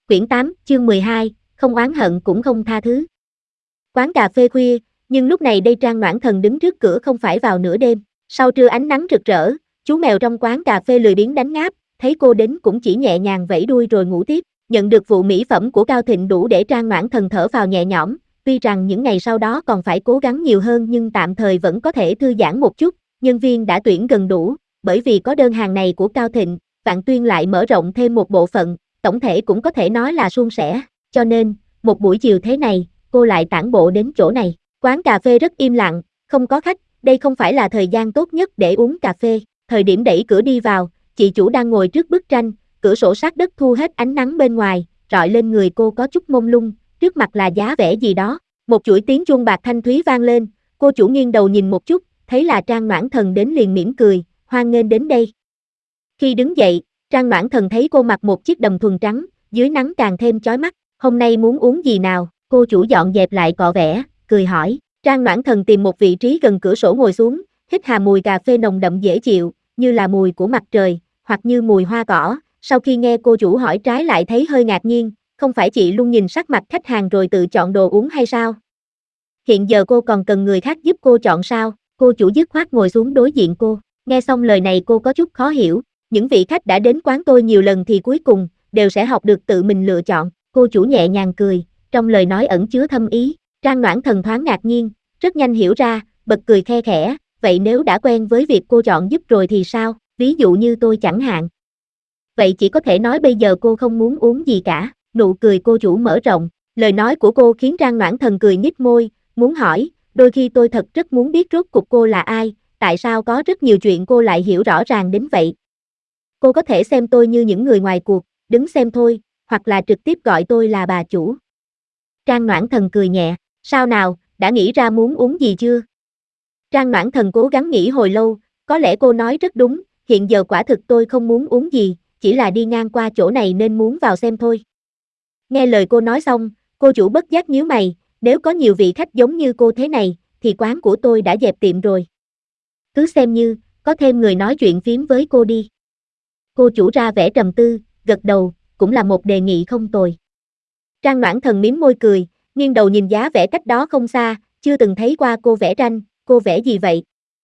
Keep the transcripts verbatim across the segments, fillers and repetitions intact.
Quyển tám, chương mười hai, không oán hận cũng không tha thứ. Quán cà phê khuya, nhưng lúc này đây Trang Noãn Thần đứng trước cửa không phải vào nửa đêm. Sau trưa ánh nắng rực rỡ, chú mèo trong quán cà phê lười biếng đánh ngáp, thấy cô đến cũng chỉ nhẹ nhàng vẫy đuôi rồi ngủ tiếp. Nhận được vụ mỹ phẩm của Cao Thịnh đủ để Trang Noãn Thần thở phào nhẹ nhõm, tuy rằng những ngày sau đó còn phải cố gắng nhiều hơn nhưng tạm thời vẫn có thể thư giãn một chút. Nhân viên đã tuyển gần đủ, bởi vì có đơn hàng này của Cao Thịnh, Vạn Tuyên lại mở rộng thêm một bộ phận. Tổng thể cũng có thể nói là suôn sẻ, cho nên, một buổi chiều thế này, cô lại tản bộ đến chỗ này. Quán cà phê rất im lặng, không có khách, đây không phải là thời gian tốt nhất để uống cà phê. Thời điểm đẩy cửa đi vào, chị chủ đang ngồi trước bức tranh, cửa sổ sát đất thu hết ánh nắng bên ngoài, rọi lên người cô có chút mông lung, trước mặt là giá vẽ gì đó. Một chuỗi tiếng chuông bạc thanh thúy vang lên, cô chủ nghiêng đầu nhìn một chút, thấy là Trang Noãn Thần đến liền mỉm cười, hoan nghênh đến đây. Khi đứng dậy, Trang Noãn Thần thấy cô mặc một chiếc đầm thuần trắng, dưới nắng càng thêm chói mắt. Hôm nay muốn uống gì nào? Cô chủ dọn dẹp lại cọ vẽ, cười hỏi. Trang Noãn Thần tìm một vị trí gần cửa sổ ngồi xuống, hít hà mùi cà phê nồng đậm dễ chịu, như là mùi của mặt trời, hoặc như mùi hoa cỏ. Sau khi nghe cô chủ hỏi trái lại thấy hơi ngạc nhiên, không phải chị luôn nhìn sắc mặt khách hàng rồi tự chọn đồ uống hay sao? Hiện giờ cô còn cần người khác giúp cô chọn sao? Cô chủ dứt khoát ngồi xuống đối diện cô. Nghe xong lời này cô có chút khó hiểu. Những vị khách đã đến quán tôi nhiều lần thì cuối cùng đều sẽ học được tự mình lựa chọn. Cô chủ nhẹ nhàng cười, trong lời nói ẩn chứa thâm ý. Trang Noãn Thần thoáng ngạc nhiên, rất nhanh hiểu ra, bật cười khe khẽ. Vậy nếu đã quen với việc cô chọn giúp rồi thì sao? Ví dụ như tôi chẳng hạn. Vậy chỉ có thể nói bây giờ cô không muốn uống gì cả. Nụ cười cô chủ mở rộng. Lời nói của cô khiến Trang Noãn Thần cười nhếch môi, muốn hỏi, đôi khi tôi thật rất muốn biết rốt cuộc cô là ai, tại sao có rất nhiều chuyện cô lại hiểu rõ ràng đến vậy. Cô có thể xem tôi như những người ngoài cuộc, đứng xem thôi, hoặc là trực tiếp gọi tôi là bà chủ. Trang Noãn Thần cười nhẹ, sao nào, đã nghĩ ra muốn uống gì chưa? Trang Noãn Thần cố gắng nghĩ hồi lâu, có lẽ cô nói rất đúng, hiện giờ quả thực tôi không muốn uống gì, chỉ là đi ngang qua chỗ này nên muốn vào xem thôi. Nghe lời cô nói xong, cô chủ bất giác nhíu mày, nếu có nhiều vị khách giống như cô thế này, thì quán của tôi đã dẹp tiệm rồi. Cứ xem như, có thêm người nói chuyện phím với cô đi. Cô chủ ra vẻ trầm tư, gật đầu, cũng là một đề nghị không tồi. Trang Noãn Thần mím môi cười, nghiêng đầu nhìn giá vẽ cách đó không xa, chưa từng thấy qua cô vẽ tranh, cô vẽ gì vậy?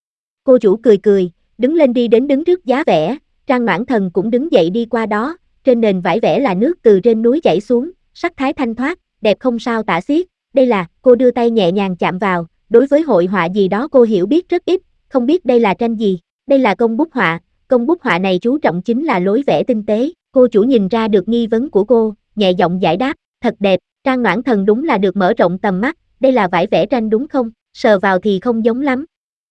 Cô chủ cười cười, đứng lên đi đến đứng trước giá vẽ, Trang Noãn Thần cũng đứng dậy đi qua đó, trên nền vải vẽ là nước từ trên núi chảy xuống, sắc thái thanh thoát, đẹp không sao tả xiết. Đây là, cô đưa tay nhẹ nhàng chạm vào, đối với hội họa gì đó cô hiểu biết rất ít, không biết đây là tranh gì, đây là công bút họa, công bút họa này chú trọng chính là lối vẽ tinh tế. Cô chủ nhìn ra được nghi vấn của cô, nhẹ giọng giải đáp, thật đẹp. Trang Noãn Thần đúng là được mở rộng tầm mắt, đây là vải vẽ tranh đúng không? Sờ vào thì không giống lắm.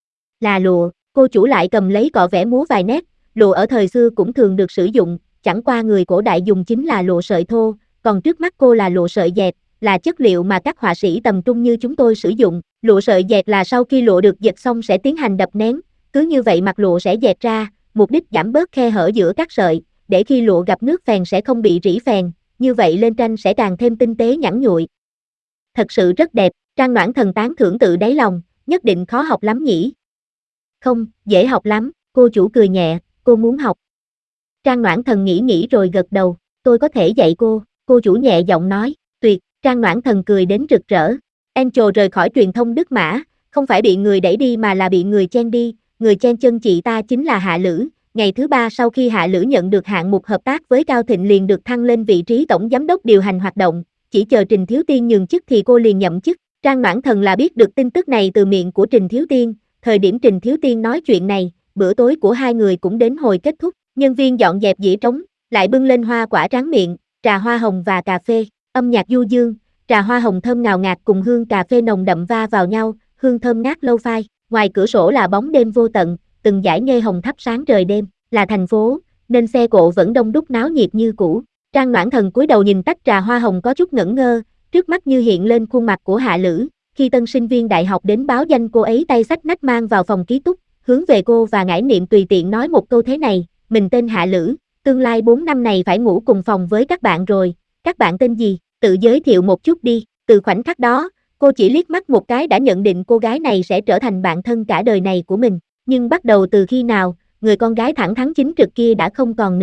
Là lụa, cô chủ lại cầm lấy cọ vẽ múa vài nét, lụa ở thời xưa cũng thường được sử dụng, chẳng qua người cổ đại dùng chính là lụa sợi thô, còn trước mắt cô là lụa sợi dệt, là chất liệu mà các họa sĩ tầm trung như chúng tôi sử dụng. Lụa sợi dệt là sau khi lụa được dệt xong sẽ tiến hành đập nén, cứ như vậy mặt lụa sẽ dệt ra, mục đích giảm bớt khe hở giữa các sợi, để khi lụa gặp nước phèn sẽ không bị rỉ phèn, như vậy lên tranh sẽ càng thêm tinh tế nhẵn nhụi. Thật sự rất đẹp, Trang Noãn Thần tán thưởng tự đáy lòng, nhất định khó học lắm nhỉ? Không, dễ học lắm, cô chủ cười nhẹ, cô muốn học. Trang Noãn Thần nghĩ nghĩ rồi gật đầu, tôi có thể dạy cô, cô chủ nhẹ giọng nói, tuyệt. Trang Noãn Thần cười đến rực rỡ. Angel rời khỏi truyền thông Đức Mã, không phải bị người đẩy đi mà là bị người chen đi, người chen chân chị ta chính là Hạ Lữ. Ngày thứ ba sau khi Hạ Lữ nhận được hạng mục hợp tác với Cao Thịnh liền được thăng lên vị trí tổng giám đốc điều hành hoạt động, chỉ chờ Trình Thiếu Tiên nhường chức thì cô liền nhậm chức. Trang Noãn Thần là biết được tin tức này từ miệng của Trình Thiếu Tiên, thời điểm Trình Thiếu Tiên nói chuyện này, bữa tối của hai người cũng đến hồi kết thúc, nhân viên dọn dẹp dĩa trống, lại bưng lên hoa quả tráng miệng, trà hoa hồng và cà phê. Âm nhạc du dương, trà hoa hồng thơm ngào ngạt cùng hương cà phê nồng đậm va vào nhau, hương thơm ngát lâu phai. Ngoài cửa sổ là bóng đêm vô tận, từng dải nghê hồng thắp sáng trời đêm, là thành phố, nên xe cộ vẫn đông đúc náo nhiệt như cũ. Trang Noãn Thần cúi đầu nhìn tách trà hoa hồng có chút ngẩn ngơ, trước mắt như hiện lên khuôn mặt của Hạ Lữ, khi tân sinh viên đại học đến báo danh cô ấy tay xách nách mang vào phòng ký túc, hướng về cô và ngải niệm tùy tiện nói một câu thế này, mình tên Hạ Lữ, tương lai bốn năm này phải ngủ cùng phòng với các bạn rồi, các bạn tên gì? Tự giới thiệu một chút đi. Từ khoảnh khắc đó, cô chỉ liếc mắt một cái đã nhận định cô gái này sẽ trở thành bạn thân cả đời này của mình. Nhưng bắt đầu từ khi nào, người con gái thẳng thắn chính trực kia đã không còn nữa.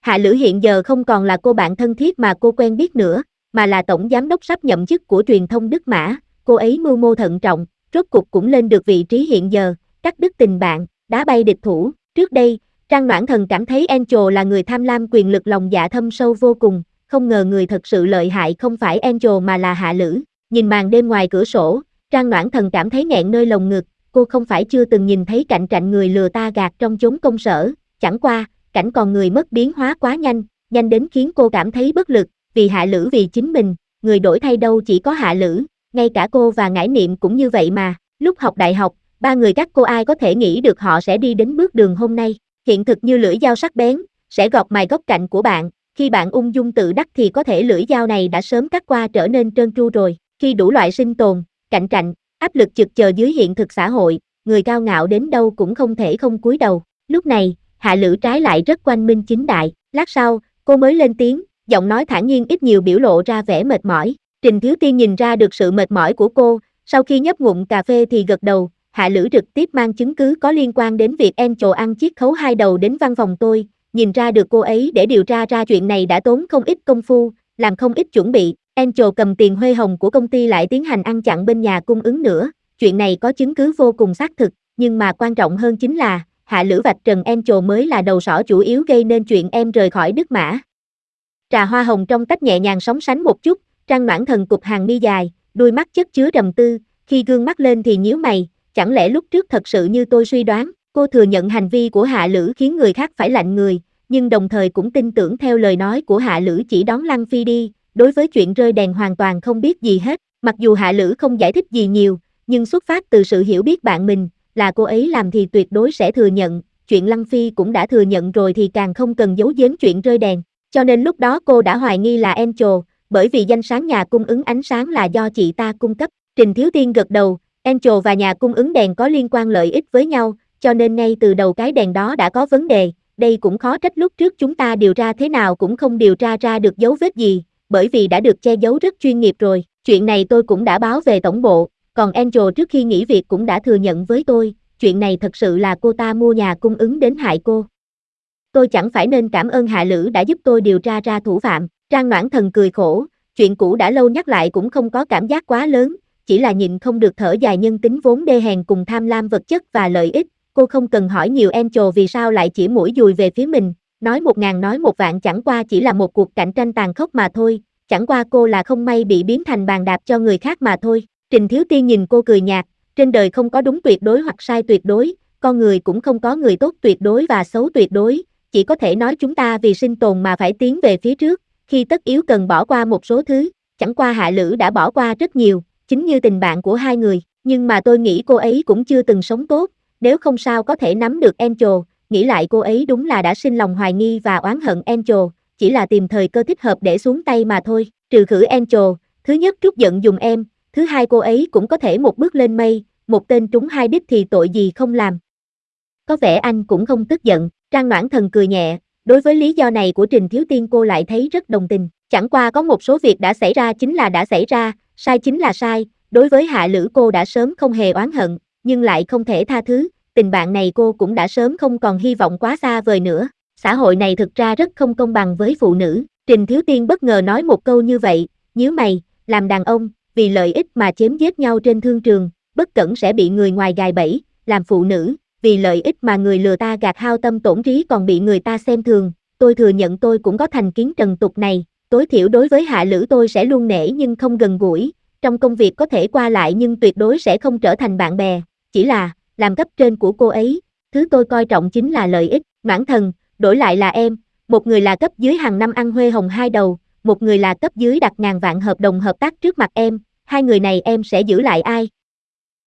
Hạ Lữ hiện giờ không còn là cô bạn thân thiết mà cô quen biết nữa, mà là tổng giám đốc sắp nhậm chức của truyền thông Đức Mã, cô ấy mưu mô thận trọng, rốt cục cũng lên được vị trí hiện giờ, cắt đứt tình bạn, đá bay địch thủ. Trước đây, Trang Noãn Thần cảm thấy Angel là người tham lam quyền lực lòng dạ thâm sâu vô cùng, không ngờ người thật sự lợi hại không phải Angel mà là Hạ Lữ. Nhìn màn đêm ngoài cửa sổ, Trang Noãn Thần cảm thấy nghẹn nơi lồng ngực, cô không phải chưa từng nhìn thấy cạnh tranh người lừa ta gạt trong chốn công sở, chẳng qua, cảnh còn người mất biến hóa quá nhanh, nhanh đến khiến cô cảm thấy bất lực, vì Hạ Lữ vì chính mình, người đổi thay đâu chỉ có Hạ Lữ, ngay cả cô và Ngải Niệm cũng như vậy mà. Lúc học đại học, ba người các cô ai có thể nghĩ được họ sẽ đi đến bước đường hôm nay. Hiện thực như lưỡi dao sắc bén, sẽ gọt mài góc cạnh của bạn, khi bạn ung dung tự đắc thì có thể lưỡi dao này đã sớm cắt qua trở nên trơn tru rồi. Khi đủ loại sinh tồn, cạnh tranh, áp lực chực chờ dưới hiện thực xã hội, người cao ngạo đến đâu cũng không thể không cúi đầu. Lúc này, Hạ Lữ trái lại rất quang minh chính đại, lát sau, cô mới lên tiếng, giọng nói thản nhiên ít nhiều biểu lộ ra vẻ mệt mỏi. Trình Thiếu Tiên nhìn ra được sự mệt mỏi của cô, sau khi nhấp ngụm cà phê thì gật đầu. Hạ Lữ trực tiếp mang chứng cứ có liên quan đến việc Angel ăn chiết khấu hai đầu đến văn phòng tôi, nhìn ra được cô ấy để điều tra ra chuyện này đã tốn không ít công phu, làm không ít chuẩn bị. Angel cầm tiền huê hồng của công ty lại tiến hành ăn chặn bên nhà cung ứng nữa, chuyện này có chứng cứ vô cùng xác thực, nhưng mà quan trọng hơn chính là, Hạ Lữ vạch trần Angel mới là đầu sỏ chủ yếu gây nên chuyện em rời khỏi Đức Mã. Trà hoa hồng trong tách nhẹ nhàng sóng sánh một chút, Trang Noãn Thần cụp hàng mi dài, đôi mắt chất chứa trầm tư, khi gương mắt lên thì nhíu mày, chẳng lẽ lúc trước thật sự như tôi suy đoán, cô thừa nhận hành vi của Hạ Lữ khiến người khác phải lạnh người, nhưng đồng thời cũng tin tưởng theo lời nói của Hạ Lữ chỉ đón Lăng Phi đi, đối với chuyện rơi đèn hoàn toàn không biết gì hết, mặc dù Hạ Lữ không giải thích gì nhiều, nhưng xuất phát từ sự hiểu biết bạn mình, là cô ấy làm thì tuyệt đối sẽ thừa nhận, chuyện Lăng Phi cũng đã thừa nhận rồi thì càng không cần giấu giếm chuyện rơi đèn, cho nên lúc đó cô đã hoài nghi là Angel, bởi vì danh sáng nhà cung ứng ánh sáng là do chị ta cung cấp. Trình Thiếu Tiên gật đầu, Angel và nhà cung ứng đèn có liên quan lợi ích với nhau, cho nên ngay từ đầu cái đèn đó đã có vấn đề, đây cũng khó trách lúc trước chúng ta điều tra thế nào cũng không điều tra ra được dấu vết gì, bởi vì đã được che giấu rất chuyên nghiệp rồi, chuyện này tôi cũng đã báo về tổng bộ, còn Angel trước khi nghỉ việc cũng đã thừa nhận với tôi, chuyện này thật sự là cô ta mua nhà cung ứng đến hại cô. Tôi chẳng phải nên cảm ơn Hạ Lữ đã giúp tôi điều tra ra thủ phạm. Trang Noãn Thần cười khổ, chuyện cũ đã lâu nhắc lại cũng không có cảm giác quá lớn, chỉ là nhịn không được thở dài nhân tính vốn đê hèn cùng tham lam vật chất và lợi ích, cô không cần hỏi nhiều Angel vì sao lại chỉ mũi dùi về phía mình, nói một ngàn nói một vạn chẳng qua chỉ là một cuộc cạnh tranh tàn khốc mà thôi, chẳng qua cô là không may bị biến thành bàn đạp cho người khác mà thôi. Trình Thiếu Tiên nhìn cô cười nhạt, trên đời không có đúng tuyệt đối hoặc sai tuyệt đối, con người cũng không có người tốt tuyệt đối và xấu tuyệt đối, chỉ có thể nói chúng ta vì sinh tồn mà phải tiến về phía trước, khi tất yếu cần bỏ qua một số thứ, chẳng qua Hạ Lữ đã bỏ qua rất nhiều, chính như tình bạn của hai người, nhưng mà tôi nghĩ cô ấy cũng chưa từng sống tốt, nếu không sao có thể nắm được Angel, nghĩ lại cô ấy đúng là đã sinh lòng hoài nghi và oán hận Angel, chỉ là tìm thời cơ thích hợp để xuống tay mà thôi, trừ khử Angel, thứ nhất trút giận dùng em, thứ hai cô ấy cũng có thể một bước lên mây, một tên trúng hai đích thì tội gì không làm. Có vẻ anh cũng không tức giận, Trang Noãn Thần cười nhẹ, đối với lý do này của Trình Thiếu Tiên cô lại thấy rất đồng tình, chẳng qua có một số việc đã xảy ra chính là đã xảy ra, sai chính là sai, đối với Hạ Lữ cô đã sớm không hề oán hận, nhưng lại không thể tha thứ, tình bạn này cô cũng đã sớm không còn hy vọng quá xa vời nữa, xã hội này thực ra rất không công bằng với phụ nữ, Trình Thiếu Tiên bất ngờ nói một câu như vậy, nhíu mày, làm đàn ông, vì lợi ích mà chém giết nhau trên thương trường, bất cẩn sẽ bị người ngoài gài bẫy, làm phụ nữ, vì lợi ích mà người lừa ta gạt hao tâm tổn trí còn bị người ta xem thường, tôi thừa nhận tôi cũng có thành kiến trần tục này, tối thiểu đối với Hạ Lữ tôi sẽ luôn nể nhưng không gần gũi, trong công việc có thể qua lại nhưng tuyệt đối sẽ không trở thành bạn bè, chỉ là, làm cấp trên của cô ấy, thứ tôi coi trọng chính là lợi ích, Noãn Thần, đổi lại là em, một người là cấp dưới hàng năm ăn huê hồng hai đầu, một người là cấp dưới đặt ngàn vạn hợp đồng hợp tác trước mặt em, hai người này em sẽ giữ lại ai?